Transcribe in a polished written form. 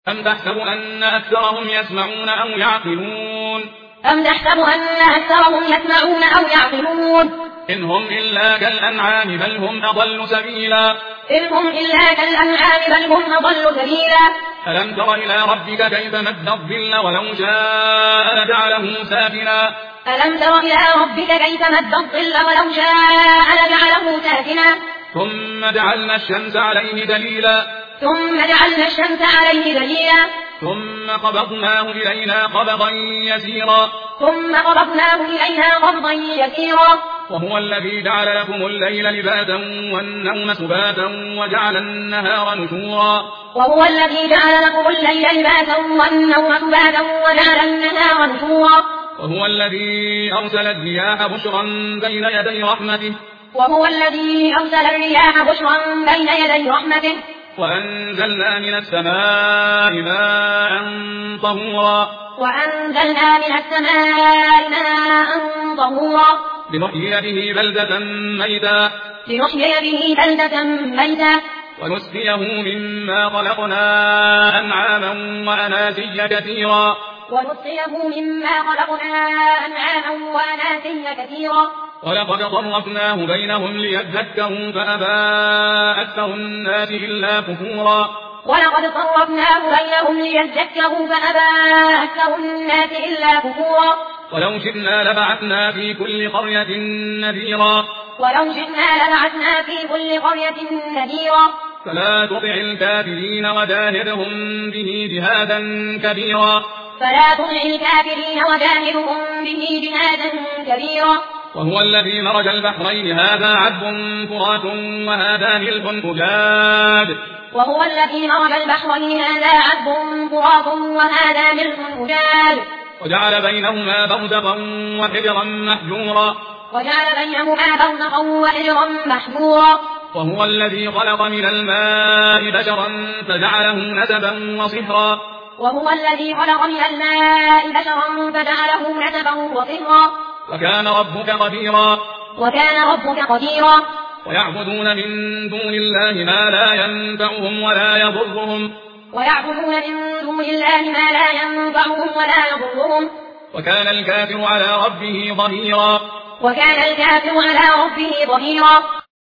أم تحسب أن أكثرهم يسمعون أو يعقلون أم تحسب أن أكثرهم يسمعون أو يعقلون إن هم إلا كالأنعام بل هم أضل سبيلا إن هم إلا كالأنعام بل هم أضل سبيلا ألم تر إلى ربك كيف مد الظل ولو شاء لجعله ساكنا ألم تر إلى ربك كيف مد الظل ولو شاء لجعله ساكنا ثم جعلنا الشمس عليه دليلا ثم قبضناه إلينا قبضا يسيرا وهو الذي جعل لكم الليل لباسا والنوم سباتا وجعل النهار نشورا وهو الذي أرسل الرياح بشرا بين يدي رحمته وأنزلنا من السماء ماء طهورا لنحيي به بلدة ميتا ونسقيه مما خلقنا أنعاما وأناسيا كثيرا ولقد صرفناه بينهم ليذكروا فأبى أكثر الناس إلا كفورا ولو شئنا لبعثنا في كل قرية نذيرا فلا تطع الكافرين وجاهدهم به جهادا كبيرا وهو الذي مرج البحرين هذا عذب فرات وهذا ملح أجاج وجعل بينهما برزخا وحجرا محجورا وهو الذي خلق من الماء بشرا فجعله نسبا وصهرا وكان ربك قديرا ويعبدون من دون الله ما لا ينفعهم ولا يضرهم وكان الكافر على ربه ظهيرا